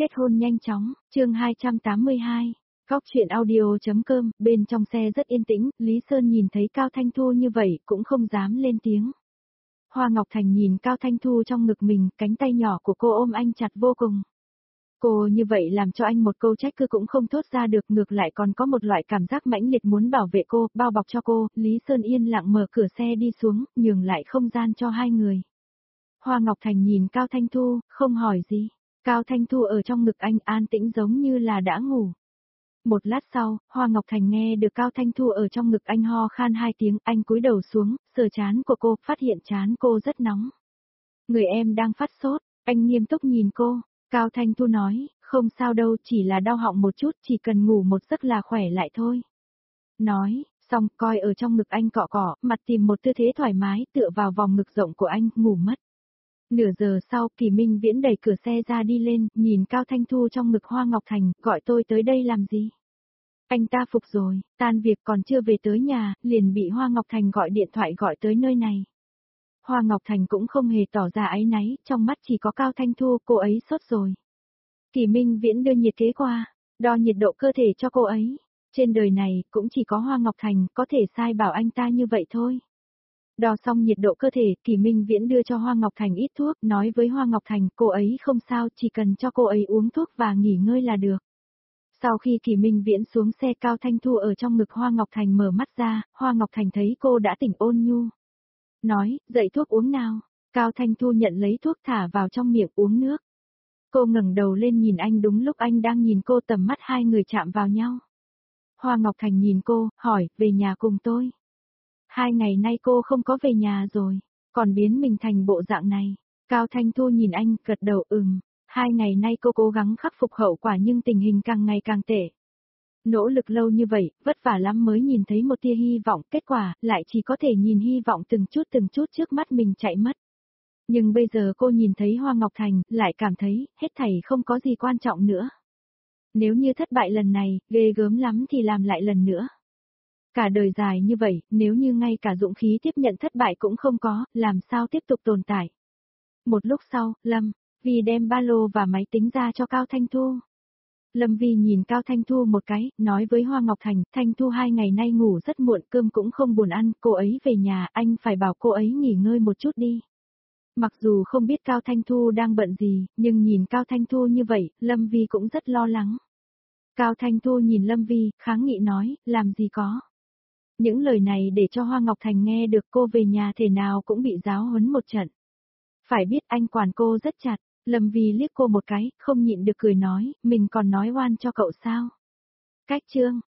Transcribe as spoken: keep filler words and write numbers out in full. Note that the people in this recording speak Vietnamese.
Kết hôn nhanh chóng, chương hai trăm tám mươi hai. Góc chuyện audio.com, bên trong xe rất yên tĩnh, Lý Sơn nhìn thấy Cao Thanh Thu như vậy cũng không dám lên tiếng. Hoa Ngọc Thành nhìn Cao Thanh Thu trong ngực mình, cánh tay nhỏ của cô ôm anh chặt vô cùng. Cô như vậy làm cho anh một câu trách cứ cũng không thốt ra được, ngược lại còn có một loại cảm giác mãnh liệt muốn bảo vệ cô, bao bọc cho cô. Lý Sơn yên lặng mở cửa xe đi xuống, nhường lại không gian cho hai người. Hoa Ngọc Thành nhìn Cao Thanh Thu, không hỏi gì. Cao Thanh Thu ở trong ngực anh an tĩnh giống như là đã ngủ. Một lát sau, Hoa Ngọc Thành nghe được Cao Thanh Thu ở trong ngực anh ho khan hai tiếng, anh cúi đầu xuống, sờ trán của cô, phát hiện trán cô rất nóng. Người em đang phát sốt, anh nghiêm túc nhìn cô. Cao Thanh Thu nói, không sao đâu, chỉ là đau họng một chút, chỉ cần ngủ một giấc là khỏe lại thôi. Nói, xong, coi ở trong ngực anh cọ cọ, mặt tìm một tư thế thoải mái, tựa vào vòng ngực rộng của anh, ngủ mất. Nửa giờ sau, Kỳ Minh Viễn đẩy cửa xe ra đi lên, nhìn Cao Thanh Thu trong ngực Hoa Ngọc Thành, gọi tôi tới đây làm gì? Anh ta phục rồi, tan việc còn chưa về tới nhà, liền bị Hoa Ngọc Thành gọi điện thoại gọi tới nơi này. Hoa Ngọc Thành cũng không hề tỏ ra áy náy, trong mắt chỉ có Cao Thanh Thu, cô ấy sốt rồi. Kỳ Minh Viễn đưa nhiệt kế qua, đo nhiệt độ cơ thể cho cô ấy. Trên đời này, cũng chỉ có Hoa Ngọc Thành có thể sai bảo anh ta như vậy thôi. Đo xong nhiệt độ cơ thể, Kỳ Minh Viễn đưa cho Hoa Ngọc Thành ít thuốc, nói với Hoa Ngọc Thành, cô ấy không sao, chỉ cần cho cô ấy uống thuốc và nghỉ ngơi là được. Sau khi Kỳ Minh Viễn xuống xe, Cao Thanh Thu ở trong ngực Hoa Ngọc Thành mở mắt ra, Hoa Ngọc Thành thấy cô đã tỉnh ôn nhu. Nói, dậy thuốc uống nào. Cao Thanh Thu nhận lấy thuốc thả vào trong miệng uống nước. Cô ngẩng đầu lên nhìn anh đúng lúc anh đang nhìn cô, tầm mắt hai người chạm vào nhau. Hoa Ngọc Thành nhìn cô, hỏi, về nhà cùng tôi. Hai ngày nay cô không có về nhà rồi, còn biến mình thành bộ dạng này. Cao Thanh Thu nhìn anh, gật đầu ừm. Hai ngày nay cô cố gắng khắc phục hậu quả nhưng tình hình càng ngày càng tệ. Nỗ lực lâu như vậy, vất vả lắm mới nhìn thấy một tia hy vọng, kết quả, lại chỉ có thể nhìn hy vọng từng chút từng chút trước mắt mình chạy mất. Nhưng bây giờ cô nhìn thấy Hoa Ngọc Thành, lại cảm thấy, hết thảy không có gì quan trọng nữa. Nếu như thất bại lần này, ghê gớm lắm thì làm lại lần nữa. Cả đời dài như vậy, nếu như ngay cả dũng khí tiếp nhận thất bại cũng không có, làm sao tiếp tục tồn tại. Một lúc sau, Lâm Vi đem ba lô và máy tính ra cho Cao Thanh Thu. Lâm Vi nhìn Cao Thanh Thu một cái, nói với Hoa Ngọc Thành, Thanh Thu hai ngày nay ngủ rất muộn, cơm cũng không buồn ăn, cô ấy về nhà, anh phải bảo cô ấy nghỉ ngơi một chút đi. Mặc dù không biết Cao Thanh Thu đang bận gì, nhưng nhìn Cao Thanh Thu như vậy, Lâm Vi cũng rất lo lắng. Cao Thanh Thu nhìn Lâm Vi, kháng nghị nói, làm gì có. Những lời này để cho Hoa Ngọc Thành nghe được, cô về nhà thể nào cũng bị giáo huấn một trận. Phải biết anh quản cô rất chặt. Lâm Vi liếc cô một cái, không nhịn được cười nói, mình còn nói oan cho cậu sao. Cách chương.